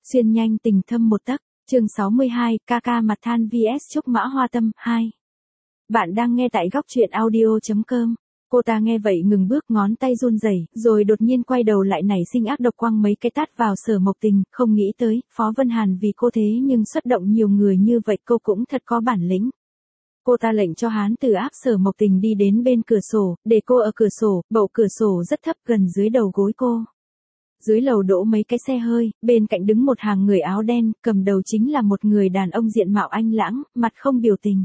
Xuyên nhanh tình thâm một tấc, chương 62, ca ca mặt than vs Trúc Mã Hoa Tâm 2. Bạn đang nghe tại góc truyện audio.com. Cô ta nghe vậy ngừng bước, ngón tay run rẩy, rồi đột nhiên quay đầu lại nảy sinh ác độc quăng mấy cái tát vào Sở Mộc Tình, không nghĩ tới, Phó Vân Hàn vì cô thế nhưng xuất động nhiều người như vậy, cô cũng thật có bản lĩnh. Cô ta lệnh cho hán tử áp Sở Mộc Tình đi đến bên cửa sổ, để cô ở cửa sổ, bậu cửa sổ rất thấp gần dưới đầu gối cô. Dưới lầu đỗ mấy cái xe hơi, bên cạnh đứng một hàng người áo đen, cầm đầu chính là một người đàn ông diện mạo anh lãng, mặt không biểu tình.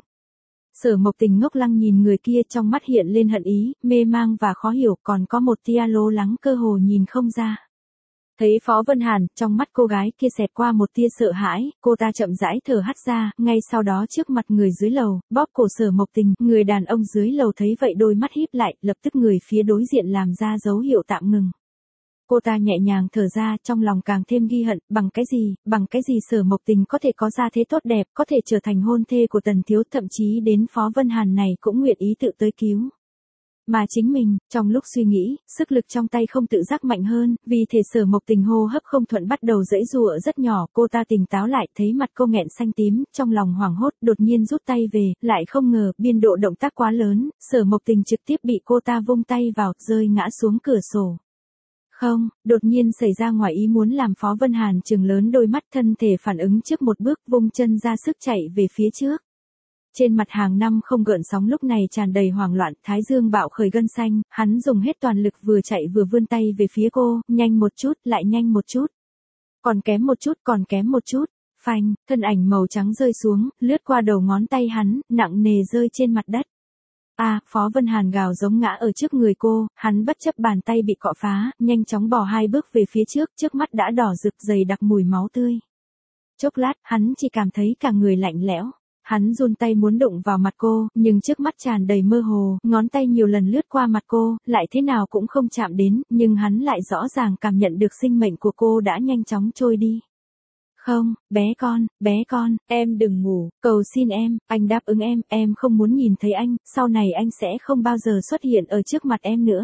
Sở Mộc Tình ngốc lăng nhìn người kia, trong mắt hiện lên hận ý, mê mang và khó hiểu, còn có một tia lo lắng cơ hồ nhìn không ra. Thấy Phó Vân Hàn, trong mắt cô gái kia xẹt qua một tia sợ hãi, cô ta chậm rãi thở hắt ra, ngay sau đó trước mặt người dưới lầu, bóp cổ Sở Mộc Tình, người đàn ông dưới lầu thấy vậy đôi mắt híp lại, lập tức người phía đối diện làm ra dấu hiệu tạm ngừng. Cô ta nhẹ nhàng thở ra, trong lòng càng thêm ghi hận, bằng cái gì Sở Mộc Tình có thể có gia thế tốt đẹp, có thể trở thành hôn thê của Tần Thiếu, thậm chí đến Phó Vân Hàn này cũng nguyện ý tự tới cứu. Mà chính mình, trong lúc suy nghĩ, sức lực trong tay không tự giác mạnh hơn, vì thể Sở Mộc Tình hô hấp không thuận bắt đầu giãy giụa rất nhỏ, cô ta tỉnh táo lại, thấy mặt cô nghẹn xanh tím, trong lòng hoảng hốt, đột nhiên rút tay về, lại không ngờ, biên độ động tác quá lớn, Sở Mộc Tình trực tiếp bị cô ta vung tay vào, rơi ngã xuống cửa sổ. Không, đột nhiên xảy ra ngoài ý muốn làm Phó Vân Hàn trừng lớn đôi mắt, thân thể phản ứng trước một bước, vung chân ra sức chạy về phía trước. Trên mặt hàng năm không gợn sóng lúc này tràn đầy hoảng loạn, thái dương bạo khởi gân xanh, hắn dùng hết toàn lực vừa chạy vừa vươn tay về phía cô, nhanh một chút, lại nhanh một chút. Còn kém một chút, phanh, thân ảnh màu trắng rơi xuống, lướt qua đầu ngón tay hắn, nặng nề rơi trên mặt đất. Phó Vân Hàn gào giống ngã ở trước người cô, hắn bất chấp bàn tay bị cọ phá, nhanh chóng bò 2 bước về phía trước mắt đã đỏ rực dày đặc mùi máu tươi. Chốc lát, hắn chỉ cảm thấy cả người lạnh lẽo. Hắn run tay muốn đụng vào mặt cô, nhưng trước mắt tràn đầy mơ hồ, ngón tay nhiều lần lướt qua mặt cô, lại thế nào cũng không chạm đến, nhưng hắn lại rõ ràng cảm nhận được sinh mệnh của cô đã nhanh chóng trôi đi. Không, bé con, em đừng ngủ, cầu xin em, anh đáp ứng em không muốn nhìn thấy anh, sau này anh sẽ không bao giờ xuất hiện ở trước mặt em nữa.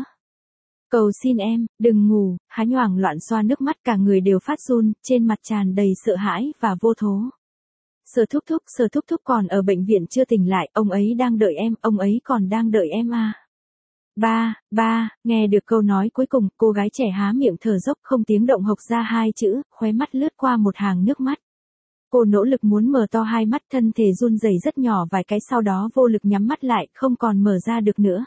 Cầu xin em, đừng ngủ, hắn hoảng loạn xoa nước mắt, cả người đều phát run, trên mặt tràn đầy sợ hãi và vô thố. Sở thúc thúc còn ở bệnh viện chưa tỉnh lại, ông ấy đang đợi em, ông ấy còn đang đợi em à. Ba, nghe được câu nói cuối cùng, cô gái trẻ há miệng thở dốc không tiếng động hộc ra 2 chữ, khóe mắt lướt qua một hàng nước mắt. Cô nỗ lực muốn mở to 2 mắt, thân thể run rẩy rất nhỏ vài cái, sau đó vô lực nhắm mắt lại, không còn mở ra được nữa.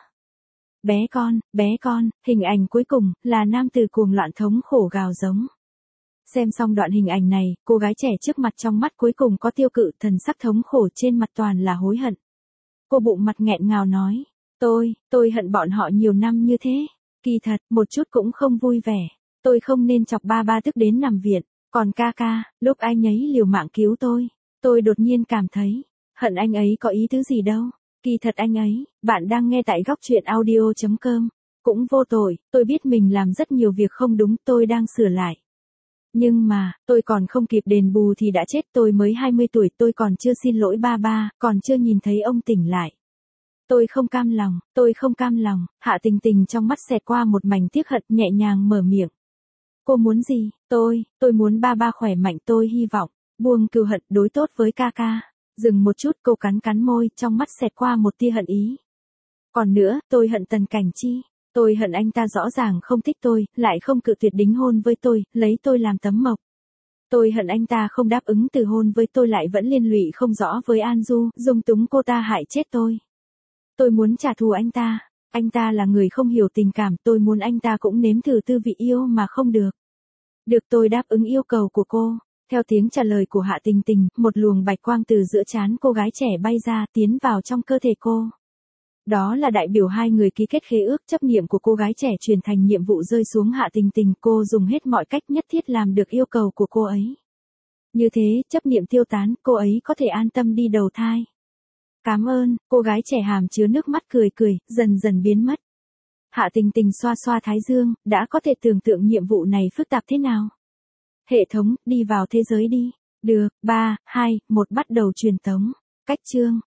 Bé con, hình ảnh cuối cùng, là nam tử cuồng loạn thống khổ gào giống. Xem xong đoạn hình ảnh này, cô gái trẻ trước mặt trong mắt cuối cùng có tiêu cự, thần sắc thống khổ trên mặt toàn là hối hận. Cô bụng mặt nghẹn ngào nói. Tôi hận bọn họ nhiều năm như thế. Kỳ thật, một chút cũng không vui vẻ. Tôi không nên chọc ba tức đến nằm viện. Còn ca, lúc anh ấy liều mạng cứu tôi đột nhiên cảm thấy, hận anh ấy có ý tứ gì đâu. Kỳ thật anh ấy, bạn đang nghe tại góc truyện audio.com. Cũng vô tội, tôi biết mình làm rất nhiều việc không đúng, tôi đang sửa lại. Nhưng mà, tôi còn không kịp đền bù thì đã chết, tôi mới 20 tuổi, tôi còn chưa xin lỗi ba, còn chưa nhìn thấy ông tỉnh lại. Tôi không cam lòng, Hạ Tình Tình trong mắt xẹt qua một mảnh tiếc hận, nhẹ nhàng mở miệng. Cô muốn gì? Tôi muốn ba khỏe mạnh, tôi hy vọng, buông cừu hận, đối tốt với ca. Dừng một chút, cô cắn môi, trong mắt xẹt qua một tia hận ý. Còn nữa, tôi hận Tần Cảnh Chi. Tôi hận anh ta rõ ràng không thích tôi, lại không cự tuyệt đính hôn với tôi, lấy tôi làm tấm mộc. Tôi hận anh ta không đáp ứng từ hôn với tôi, lại vẫn liên lụy không rõ với An Du, dung túng cô ta hại chết tôi. Tôi muốn trả thù anh ta là người không hiểu tình cảm, tôi muốn anh ta cũng nếm thử tư vị yêu mà không được. Được, tôi đáp ứng yêu cầu của cô. Theo tiếng trả lời của Hạ Tình Tình, một luồng bạch quang từ giữa trán cô gái trẻ bay ra, tiến vào trong cơ thể cô. Đó là đại biểu 2 người ký kết khế ước, chấp niệm của cô gái trẻ truyền thành nhiệm vụ rơi xuống Hạ Tình Tình, cô dùng hết mọi cách nhất thiết làm được yêu cầu của cô ấy. Như thế, chấp niệm tiêu tán, cô ấy có thể an tâm đi đầu thai. Cảm ơn, cô gái trẻ hàm chứa nước mắt cười, dần dần biến mất. Hạ Tình Tình xoa thái dương, đã có thể tưởng tượng nhiệm vụ này phức tạp thế nào. Hệ thống, đi vào thế giới đi. Được, 3, 2, 1 bắt đầu truyền tống. Cách chương.